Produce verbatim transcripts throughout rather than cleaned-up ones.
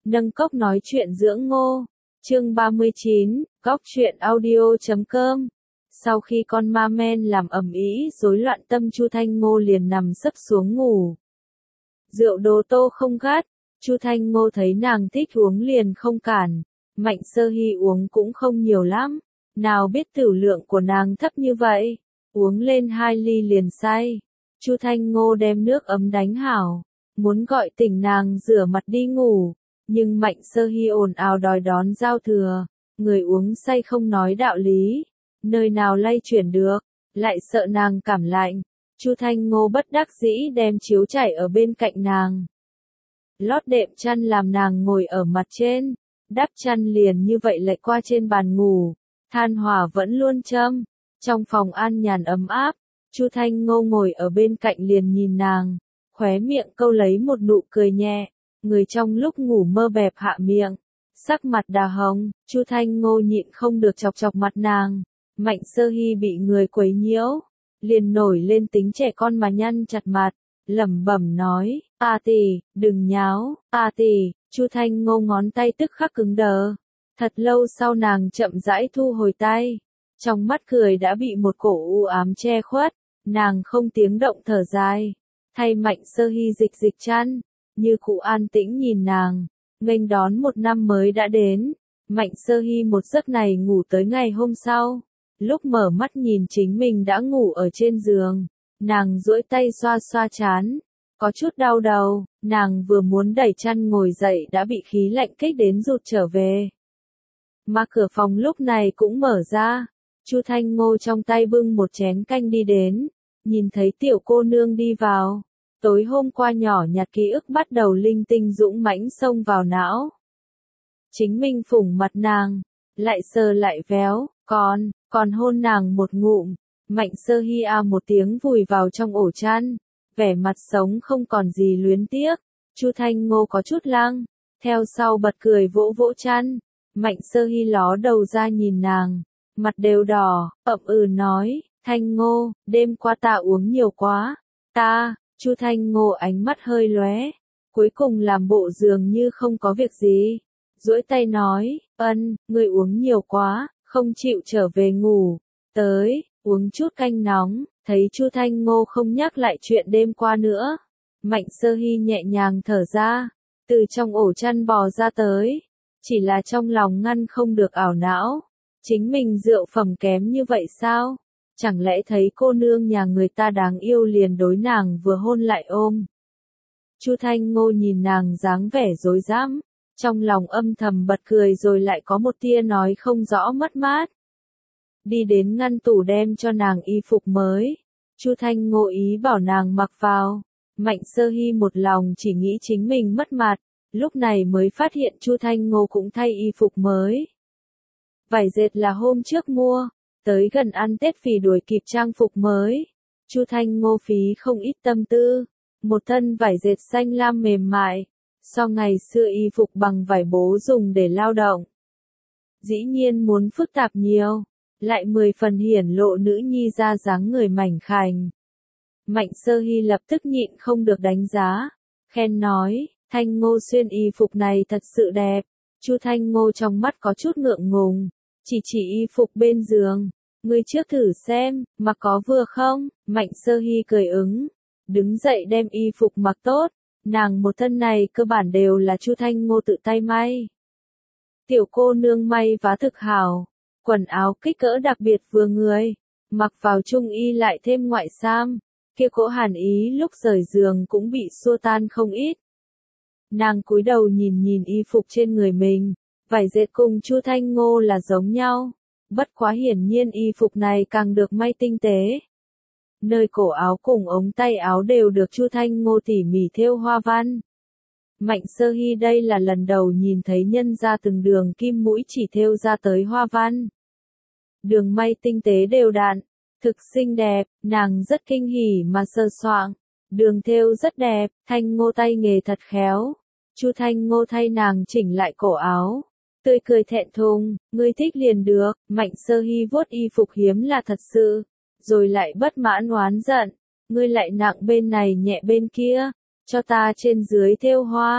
Nâng cốc nói chuyện dưỡng ngô. Chương ba mươi chín, góc truyện audio chấm com. Sau khi con ma men làm ầm ĩ rối loạn tâm, Chu Thanh Ngô liền nằm sấp xuống ngủ. Rượu đồ tô không gắt, Chu Thanh Ngô thấy nàng thích uống liền không cản. Mạnh Sơ Hy uống cũng không nhiều lắm, nào biết tửu lượng của nàng thấp như vậy, uống lên hai ly liền say. Chu Thanh Ngô đem nước ấm đánh hảo, muốn gọi tỉnh nàng rửa mặt đi ngủ, nhưng Mạnh Sơ Hy ồn ào đòi đón giao thừa, người uống say không nói đạo lý, nơi nào lay chuyển được, lại sợ nàng cảm lạnh. Chu Thanh Ngô bất đắc dĩ đem chiếu trải ở bên cạnh nàng, lót đệm chăn làm nàng ngồi ở mặt trên, đắp chăn liền như vậy lệch qua trên bàn ngủ, than hỏa vẫn luôn châm, trong phòng an nhàn ấm áp. Chu Thanh Ngô ngồi ở bên cạnh liền nhìn nàng, khóe miệng câu lấy một nụ cười nhẹ, người trong lúc ngủ mơ bẹp hạ miệng, sắc mặt đà hồng. Chu Thanh Ngô nhịn không được chọc chọc mặt nàng. Mạnh Sơ Hy bị người quấy nhiễu, liền nổi lên tính trẻ con mà nhăn chặt mặt, lẩm bẩm nói, "A tỷ, đừng nháo, A tỷ." Chu Thanh Ngô ngón tay tức khắc cứng đờ. Thật lâu sau nàng chậm rãi thu hồi tay, trong mắt cười đã bị một cổ u ám che khuất, nàng không tiếng động thở dài, thay Mạnh Sơ Hy dịch dịch chăn, như cụ an tĩnh nhìn nàng, nghênh đón một năm mới đã đến. Mạnh Sơ Hy một giấc này ngủ tới ngày hôm sau, lúc mở mắt nhìn chính mình đã ngủ ở trên giường, nàng duỗi tay xoa xoa trán, có chút đau đầu, nàng vừa muốn đẩy chăn ngồi dậy đã bị khí lạnh kích đến rụt trở về. Mà cửa phòng lúc này cũng mở ra, Chu Thanh Ngô trong tay bưng một chén canh đi đến, nhìn thấy tiểu cô nương đi vào, tối hôm qua nhỏ nhặt ký ức bắt đầu linh tinh dũng mãnh xông vào não. Chính mình phủng mặt nàng, lại sờ lại véo, còn, còn hôn nàng một ngụm. Mạnh Sơ Hy a một tiếng vùi vào trong ổ chăn, vẻ mặt sống không còn gì luyến tiếc. Chu Thanh Ngô có chút lăng, theo sau bật cười vỗ vỗ chăn. Mạnh Sơ Hy ló đầu ra nhìn nàng, mặt đều đỏ, ậm ừ nói, "Thanh Ngô, đêm qua ta uống nhiều quá." "Ta?" Chu Thanh Ngô ánh mắt hơi lóe, cuối cùng làm bộ dường như không có việc gì, duỗi tay nói, "Ân, ngươi uống nhiều quá, không chịu trở về ngủ, tới, uống chút canh nóng." Thấy Chu Thanh Ngô không nhắc lại chuyện đêm qua nữa, Mạnh Sơ Hy nhẹ nhàng thở ra, từ trong ổ chăn bò ra tới, chỉ là trong lòng ngăn không được ảo não, chính mình rượu phẩm kém như vậy sao? Chẳng lẽ thấy cô nương nhà người ta đáng yêu liền đối nàng vừa hôn lại ôm? Chu Thanh Ngô nhìn nàng dáng vẻ rối rắm, trong lòng âm thầm bật cười rồi lại có một tia nói không rõ mất mát. Đi đến ngăn tủ đem cho nàng y phục mới, Chu Thanh Ngô ý bảo nàng mặc vào. Mạnh Sơ Hy một lòng chỉ nghĩ chính mình mất mặt, lúc này mới phát hiện Chu Thanh Ngô cũng thay y phục mới. Vải dệt là hôm trước mua, tới gần ăn Tết vì đuổi kịp trang phục mới, Chu Thanh Ngô phí không ít tâm tư, một thân vải dệt xanh lam mềm mại, so ngày xưa y phục bằng vải bố dùng để lao động. Dĩ nhiên muốn phức tạp nhiều, lại mười phần hiển lộ nữ nhi ra dáng người mảnh khảnh. Mạnh Sơ Hy lập tức nhịn không được đánh giá, khen nói, "Thanh Ngô xuyên y phục này thật sự đẹp." Chu Thanh Ngô trong mắt có chút ngượng ngùng, chỉ chỉ y phục bên giường, "Ngươi trước thử xem, mặc có vừa không?" Mạnh Sơ Hy cười ứng, đứng dậy đem y phục mặc tốt, nàng một thân này cơ bản đều là Chu Thanh Ngô tự tay may. Tiểu cô nương may vá thực hảo, quần áo kích cỡ đặc biệt vừa người, mặc vào trung y lại thêm ngoại sam, kia cỗ hàn ý lúc rời giường cũng bị xua tan không ít. Nàng cúi đầu nhìn nhìn y phục trên người mình, vải dệt cùng Chu Thanh Ngô là giống nhau, bất quá hiển nhiên y phục này càng được may tinh tế. Nơi cổ áo cùng ống tay áo đều được Chu Thanh Ngô tỉ mỉ thêu hoa văn. Mạnh Sơ Hy đây là lần đầu nhìn thấy nhân ra từng đường kim mũi chỉ thêu ra tới hoa văn. Đường may tinh tế đều đặn, thực xinh đẹp, nàng rất kinh hỉ mà sờ soạng. Đường thêu rất đẹp, Thanh Ngô tay nghề thật khéo. Chu Thanh Ngô thay nàng chỉnh lại cổ áo, tươi cười thẹn thùng, "Ngươi thích liền được." Mạnh Sơ Hy vuốt y phục hiếm là thật sự, rồi lại bất mãn oán giận, "Ngươi lại nặng bên này nhẹ bên kia, cho ta trên dưới thêu hoa."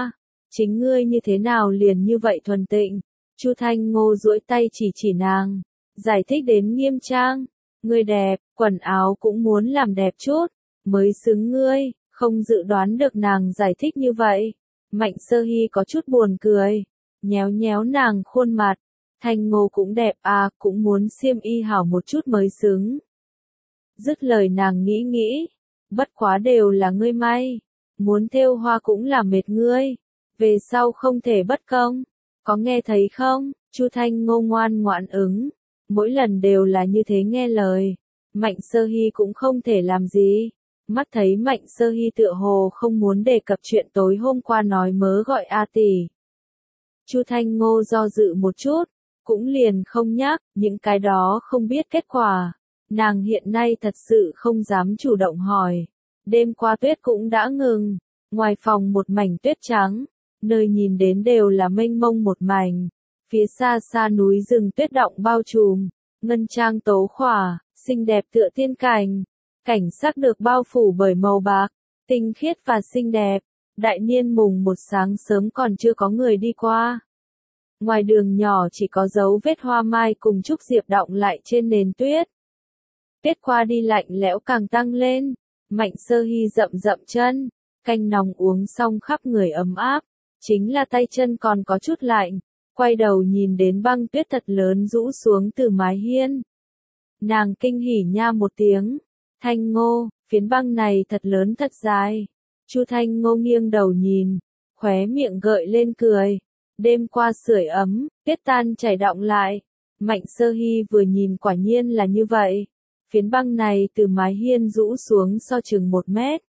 chính ngươi như thế nào liền như vậy thuần tịnh. Chu Thanh Ngô duỗi tay chỉ chỉ nàng, giải thích đến nghiêm trang, ngươi đẹp, quần áo cũng muốn làm đẹp chút, mới xứng ngươi, không dự đoán được nàng giải thích như vậy. Mạnh Sơ Hy có chút buồn cười, nhéo nhéo nàng khuôn mặt, Thanh Ngô cũng đẹp à, cũng muốn xiêm y hảo một chút mới xứng. Dứt lời nàng nghĩ nghĩ, bất quá đều là ngươi may, muốn thêu hoa cũng là mệt ngươi, về sau không thể bất công, có nghe thấy không? Chu Thanh Ngô ngoan ngoãn ứng, mỗi lần đều là như thế nghe lời, Mạnh Sơ Hy cũng không thể làm gì. Mắt thấy Mạnh Sơ Hy tựa hồ không muốn đề cập chuyện tối hôm qua nói mớ gọi A tỷ. Chu Thanh Ngô do dự một chút, cũng liền không nhắc, những cái đó không biết kết quả. Nàng hiện nay thật sự không dám chủ động hỏi. Đêm qua tuyết cũng đã ngừng, ngoài phòng một mảnh tuyết trắng, nơi nhìn đến đều là mênh mông một mảnh. Phía xa xa núi rừng tuyết động bao trùm, ngân trang tố khỏa, xinh đẹp tựa tiên cảnh. Cảnh sắc được bao phủ bởi màu bạc, tinh khiết và xinh đẹp. Đại niên mùng một sáng sớm còn chưa có người đi qua. Ngoài đường nhỏ chỉ có dấu vết hoa mai cùng trúc diệp đọng lại trên nền tuyết. Tiết qua đi lạnh lẽo càng tăng lên. Mạnh Sơ Hy rậm rậm chân, canh nóng uống xong khắp người ấm áp. Chính là tay chân còn có chút lạnh. Quay đầu nhìn đến băng tuyết thật lớn rũ xuống từ mái hiên. Nàng kinh hỉ nha một tiếng. Thanh Ngô, phiến băng này thật lớn thật dài. Chu Thanh Ngô nghiêng đầu nhìn, khóe miệng gợi lên cười. Đêm qua sưởi ấm, tuyết tan chảy đọng lại. Mạnh Sơ Hy vừa nhìn quả nhiên là như vậy. Phiến băng này từ mái hiên rũ xuống so chừng một mét.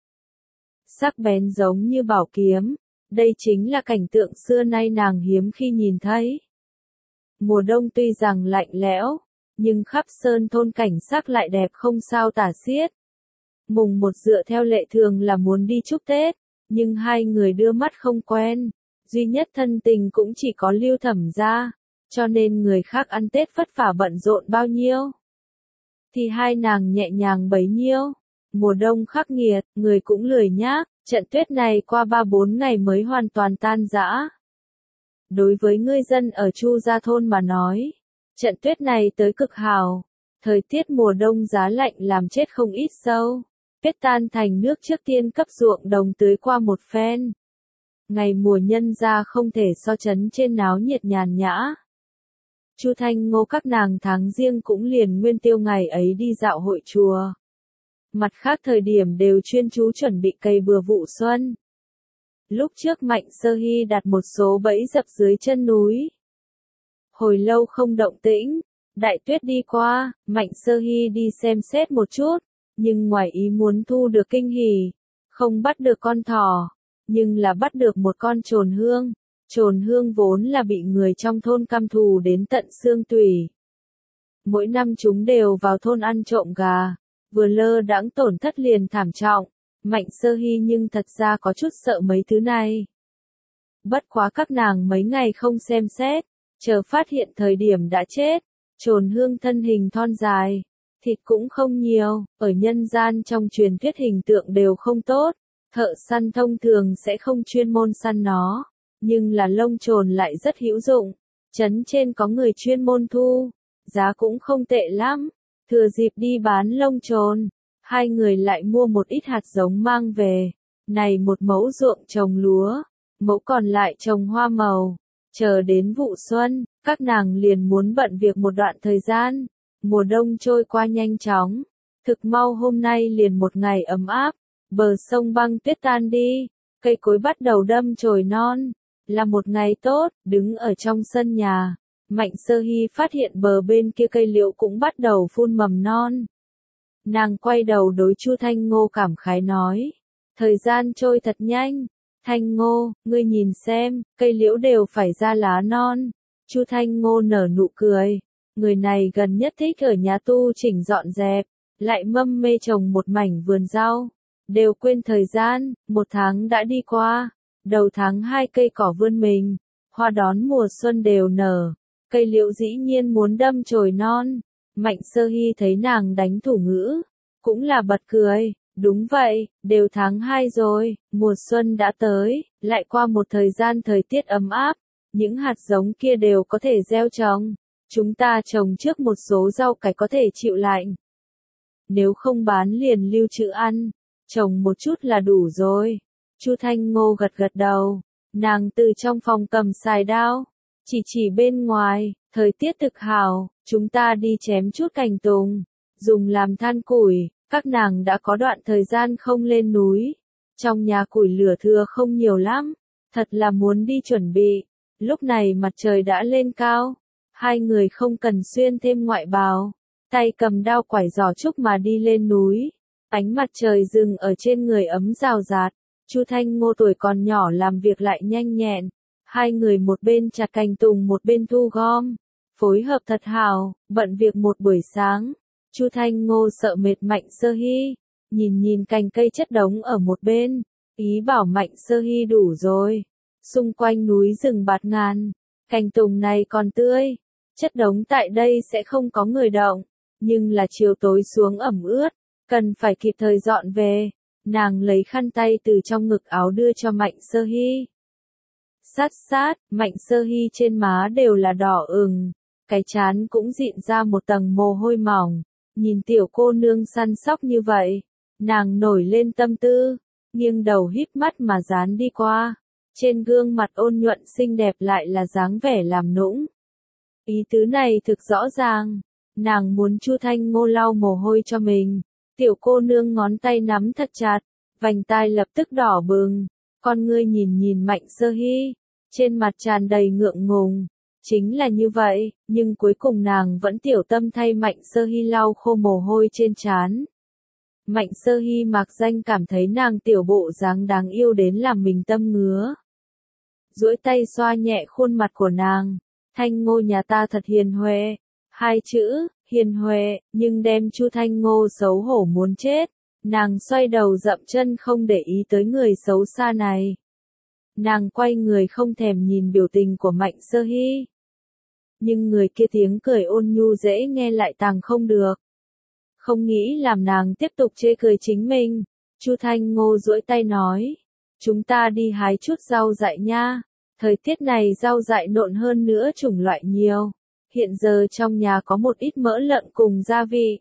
Sắc bén giống như bảo kiếm. Đây chính là cảnh tượng xưa nay nàng hiếm khi nhìn thấy. Mùa đông tuy rằng lạnh lẽo, nhưng khắp sơn thôn cảnh sắc lại đẹp không sao tả xiết. Mùng một dựa theo lệ thường là muốn đi chúc Tết, nhưng hai người đưa mắt không quen, duy nhất thân tình cũng chỉ có Lưu Thẩm gia, cho nên người khác ăn Tết vất vả bận rộn bao nhiêu, thì hai nàng nhẹ nhàng bấy nhiêu. Mùa đông khắc nghiệt, người cũng lười nhác, trận tuyết này qua ba bốn ngày mới hoàn toàn tan rã. Đối với người dân ở Chu Gia thôn mà nói, trận tuyết này tới cực hảo, thời tiết mùa đông giá lạnh làm chết không ít sâu, tuyết tan thành nước trước tiên cấp ruộng đồng tưới qua một phen. Ngày mùa nhân ra không thể so chấn trên náo nhiệt nhàn nhã. Chu Thanh Ngô các nàng tháng riêng cũng liền nguyên tiêu ngày ấy đi dạo hội chùa. Mặt khác thời điểm đều chuyên chú chuẩn bị cây bừa vụ xuân. Lúc trước Mạnh Sơ Hy đặt một số bẫy dập dưới chân núi. Hồi lâu không động tĩnh, đại tuyết đi qua, Mạnh Sơ Hy đi xem xét một chút, nhưng ngoài ý muốn thu được kinh hỉ, không bắt được con thỏ, nhưng là bắt được một con trồn hương. Trồn hương vốn là bị người trong thôn căm thù đến tận xương tủy. Mỗi năm chúng đều vào thôn ăn trộm gà, vừa lơ đãng tổn thất liền thảm trọng. Mạnh Sơ Hy nhưng thật ra có chút sợ mấy thứ này. Bất quá các nàng mấy ngày không xem xét, chờ phát hiện thời điểm đã chết. Trồn hương thân hình thon dài, thịt cũng không nhiều, ở nhân gian trong truyền thuyết hình tượng đều không tốt. Thợ săn thông thường sẽ không chuyên môn săn nó, nhưng là lông trồn lại rất hữu dụng. Trấn trên có người chuyên môn thu, giá cũng không tệ lắm. Thừa dịp đi bán lông trồn, hai người lại mua một ít hạt giống mang về. Này một mẫu ruộng trồng lúa, mẫu còn lại trồng hoa màu. Chờ đến vụ xuân, các nàng liền muốn bận việc một đoạn thời gian. Mùa đông trôi qua nhanh chóng, thực mau hôm nay liền một ngày ấm áp, bờ sông băng tuyết tan đi, cây cối bắt đầu đâm chồi non. Là một ngày tốt, đứng ở trong sân nhà, Mạnh Sơ Hy phát hiện bờ bên kia cây liễu cũng bắt đầu phun mầm non. Nàng quay đầu đối Chu Thanh Ngô cảm khái nói, thời gian trôi thật nhanh. Thanh Ngô, ngươi nhìn xem, cây liễu đều phải ra lá non. Chu Thanh Ngô nở nụ cười, người này gần nhất thích ở nhà tu chỉnh dọn dẹp, lại mâm mê trồng một mảnh vườn rau. Đều quên thời gian, một tháng đã đi qua, đầu tháng hai cây cỏ vươn mình, hoa đón mùa xuân đều nở, cây liễu dĩ nhiên muốn đâm chồi non. Mạnh Sơ Hy thấy nàng đánh thủ ngữ, cũng là bật cười, Đúng vậy, đều tháng hai rồi, mùa xuân đã tới, lại qua một thời gian thời tiết ấm áp, những hạt giống kia đều có thể gieo trồng. Chúng ta trồng trước một số rau cải có thể chịu lạnh. Nếu không bán liền lưu trữ ăn, trồng một chút là đủ rồi. Chu Thanh Ngô gật gật đầu, nàng từ trong phòng cầm xài đao, chỉ chỉ bên ngoài, thời tiết thực hảo, chúng ta đi chém chút cành tùng, dùng làm than củi. Các nàng đã có đoạn thời gian không lên núi, trong nhà củi lửa thừa không nhiều lắm, thật là muốn đi chuẩn bị. Lúc này mặt trời đã lên cao, hai người không cần xuyên thêm ngoại bào, tay cầm đao quải giỏ trúc mà đi lên núi. Ánh mặt trời rừng ở trên người ấm rào rạt, Chu Thanh Ngô tuổi còn nhỏ làm việc lại nhanh nhẹn, hai người một bên chặt cành tùng một bên thu gom, phối hợp thật hào, bận việc một buổi sáng. Chu Thanh Ngô sợ mệt Mạnh Sơ Hy, nhìn nhìn cành cây chất đống ở một bên, ý bảo Mạnh Sơ Hy đủ rồi. Xung quanh núi rừng bạt ngàn, cành tùng này còn tươi, chất đống tại đây sẽ không có người động, nhưng là chiều tối xuống ẩm ướt, cần phải kịp thời dọn về. Nàng lấy khăn tay từ trong ngực áo đưa cho Mạnh Sơ Hy. Sát sát, Mạnh Sơ Hy trên má đều là đỏ ửng, cái trán cũng dịn ra một tầng mồ hôi mỏng. Nhìn tiểu cô nương săn sóc như vậy, nàng nổi lên tâm tư, nghiêng đầu híp mắt mà dán đi qua. Trên gương mặt ôn nhuận xinh đẹp lại là dáng vẻ làm nũng. Ý tứ này thực rõ ràng, nàng muốn Chu Thanh Ngô lau mồ hôi cho mình. Tiểu cô nương ngón tay nắm thật chặt, vành tai lập tức đỏ bừng, con ngươi nhìn nhìn Mạnh Sơ Hy, trên mặt tràn đầy ngượng ngùng. Chính là như vậy, nhưng cuối cùng nàng vẫn tiểu tâm thay Mạnh Sơ Hy lau khô mồ hôi trên trán. Mạnh Sơ Hy mạc danh cảm thấy nàng tiểu bộ dáng đáng yêu đến làm mình tâm ngứa. Duỗi tay xoa nhẹ khuôn mặt của nàng, Thanh Ngô nhà ta thật hiền huệ. Hai chữ, hiền huệ, nhưng đem Chu Thanh Ngô xấu hổ muốn chết. Nàng xoay đầu dậm chân không để ý tới người xấu xa này. Nàng quay người không thèm nhìn biểu tình của Mạnh Sơ Hy. Nhưng người kia tiếng cười ôn nhu dễ nghe lại tàng không được. Không nghĩ làm nàng tiếp tục chê cười chính mình. Chu Thanh Ngô duỗi tay nói. Chúng ta đi hái chút rau dại nha. Thời tiết này rau dại nộn hơn nữa chủng loại nhiều. Hiện giờ trong nhà có một ít mỡ lợn cùng gia vị.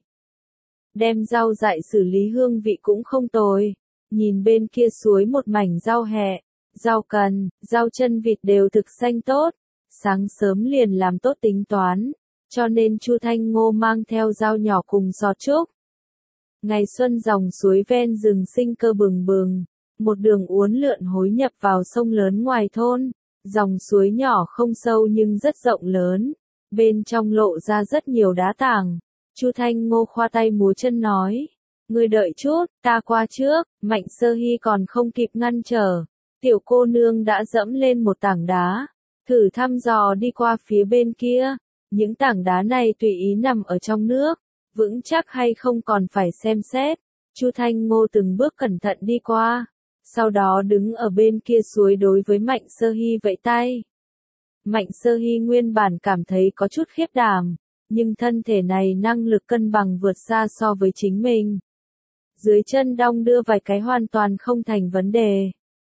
Đem rau dại xử lý hương vị cũng không tồi. Nhìn bên kia suối một mảnh rau hẹ, rau cần, rau chân vịt đều thực xanh tốt. Sáng sớm liền làm tốt tính toán, cho nên Chu Thanh Ngô mang theo dao nhỏ cùng sọt trúc. Ngày xuân dòng suối ven rừng sinh cơ bừng bừng, một đường uốn lượn hối nhập vào sông lớn ngoài thôn. Dòng suối nhỏ không sâu nhưng rất rộng lớn, bên trong lộ ra rất nhiều đá tảng. Chu Thanh Ngô khoa tay múa chân nói, ngươi đợi chút, ta qua trước. Mạnh Sơ Hy còn không kịp ngăn trở, tiểu cô nương đã dẫm lên một tảng đá, thử thăm dò đi qua phía bên kia. Những tảng đá này tùy ý nằm ở trong nước, vững chắc hay không còn phải xem xét. Chu Thanh Ngô từng bước cẩn thận đi qua, sau đó đứng ở bên kia suối đối với Mạnh Sơ Hy vẫy tay. Mạnh Sơ Hy nguyên bản cảm thấy có chút khiếp đảm, nhưng thân thể này năng lực cân bằng vượt xa so với chính mình. Dưới chân đong đưa vài cái hoàn toàn không thành vấn đề.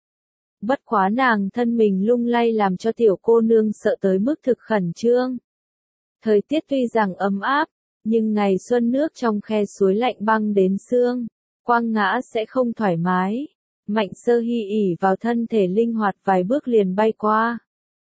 Bất quá nàng thân mình lung lay làm cho tiểu cô nương sợ tới mức thực khẩn trương. Thời tiết tuy rằng ấm áp, nhưng ngày xuân nước trong khe suối lạnh băng đến xương, quăng ngã sẽ không thoải mái. Mạnh Sơ Hy ỉ vào thân thể linh hoạt vài bước liền bay qua.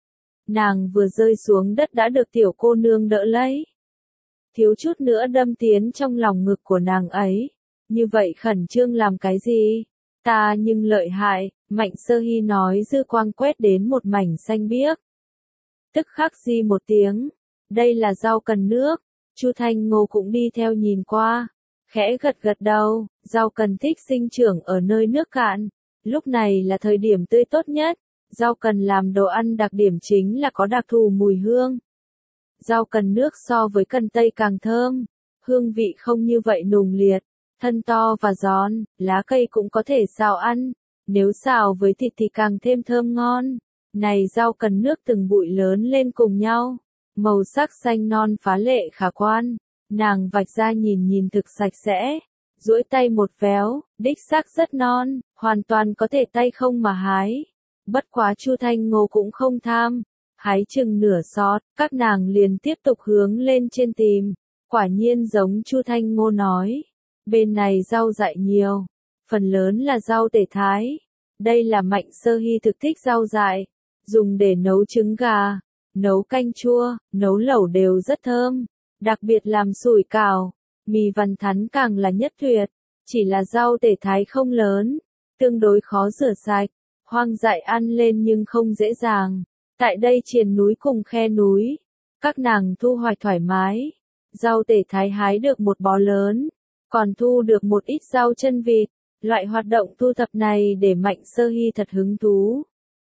Nàng vừa rơi xuống đất đã được tiểu cô nương đỡ lấy. Thiếu chút nữa đâm tiến trong lòng ngực của nàng ấy. Như vậy khẩn trương làm cái gì? Ta nhưng lợi hại, Mạnh Sơ Hy nói dư quang quét đến một mảnh xanh biếc. Tức khắc di một tiếng. Đây là rau cần nước. Chu Thanh Ngô cũng đi theo nhìn qua. Khẽ gật gật đầu, rau cần thích sinh trưởng ở nơi nước cạn. Lúc này là thời điểm tươi tốt nhất. Rau cần làm đồ ăn đặc điểm chính là có đặc thù mùi hương. Rau cần nước so với cần tây càng thơm. Hương vị không như vậy nùng liệt. Thân to và giòn, lá cây cũng có thể xào ăn. Nếu xào với thịt thì càng thêm thơm ngon. Này rau cần nước từng bụi lớn lên cùng nhau. Màu sắc xanh non phá lệ khả quan. Nàng vạch ra nhìn nhìn thực sạch sẽ. duỗi tay một véo, đích xác rất non, hoàn toàn có thể tay không mà hái. Bất quá Chu Thanh Ngô cũng không tham, hái chừng nửa sọt, các nàng liền tiếp tục hướng lên trên tìm. Quả nhiên giống Chu Thanh Ngô nói, bên này rau dại nhiều, phần lớn là rau tể thái. Đây là Mạnh Sơ Hy thực thích rau dại, dùng để nấu trứng gà, nấu canh chua, nấu lẩu đều rất thơm, đặc biệt làm sủi cảo, mì vằn thắn càng là nhất tuyệt, chỉ là rau tể thái không lớn, tương đối khó rửa sạch, hoang dại ăn lên nhưng không dễ dàng. Tại đây triền núi cùng khe núi, các nàng thu hoạch thoải mái, rau tể thái hái được một bó lớn, còn thu được một ít rau chân vịt. Loại hoạt động thu thập này để Mạnh Sơ Hy thật hứng thú.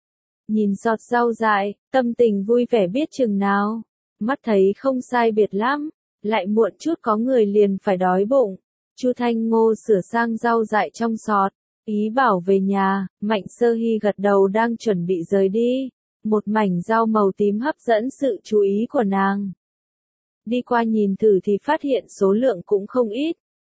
Nhìn giọt rau dại, tâm tình vui vẻ biết chừng nào, mắt thấy không sai biệt lắm, lại muộn chút có người liền phải đói bụng. Chu Thanh Ngô sửa sang rau dại trong sọt, ý bảo về nhà. Mạnh Sơ Hy gật đầu đang chuẩn bị rời đi, một mảnh rau màu tím hấp dẫn sự chú ý của nàng. Đi qua nhìn thử thì phát hiện số lượng cũng không ít.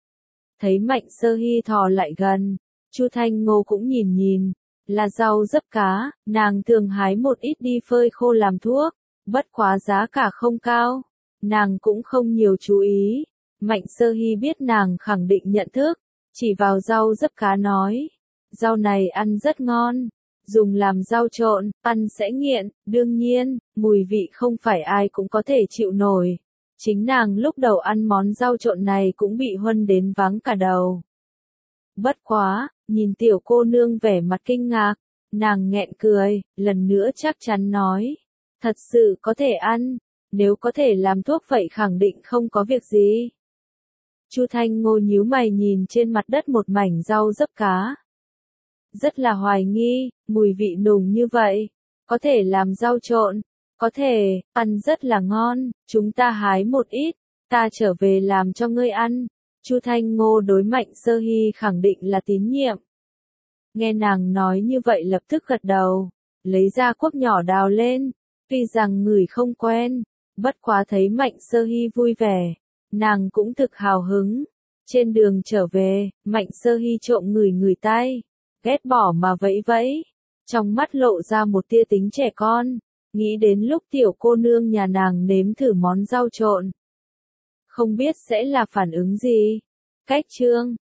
Thấy Mạnh Sơ Hy thò lại gần, Chu Thanh Ngô cũng nhìn nhìn, là rau dấp cá, nàng thường hái một ít đi phơi khô làm thuốc, bất quá giá cả không cao, nàng cũng không nhiều chú ý. Mạnh Sơ Hy biết nàng khẳng định nhận thức, chỉ vào rau dấp cá nói, rau này ăn rất ngon, dùng làm rau trộn, ăn sẽ nghiện, đương nhiên, mùi vị không phải ai cũng có thể chịu nổi. Chính nàng lúc đầu ăn món rau trộn này cũng bị huân đến vắng cả đầu. Bất quá, nhìn tiểu cô nương vẻ mặt kinh ngạc, nàng nghẹn cười, lần nữa chắc chắn nói, thật sự có thể ăn, nếu có thể làm thuốc vậy khẳng định không có việc gì. Chu Thanh Ngô nhíu mày nhìn trên mặt đất một mảnh rau dấp cá. Rất là hoài nghi, mùi vị nùng như vậy, có thể làm rau trộn. Có thể, ăn rất là ngon, chúng ta hái một ít, ta trở về làm cho ngươi ăn. Chu Thanh Ngô đối Mạnh Sơ Hy khẳng định là tín nhiệm. Nghe nàng nói như vậy lập tức gật đầu, lấy ra cuốc nhỏ đào lên, tuy rằng người không quen, bất quá thấy Mạnh Sơ Hy vui vẻ, nàng cũng thực hào hứng. Trên đường trở về, Mạnh Sơ Hy trộm ngửi ngửi tay, ghét bỏ mà vẫy vẫy, trong mắt lộ ra một tia tính trẻ con. Nghĩ đến lúc tiểu cô nương nhà nàng nếm thử món rau trộn, không biết sẽ là phản ứng gì. Cách chương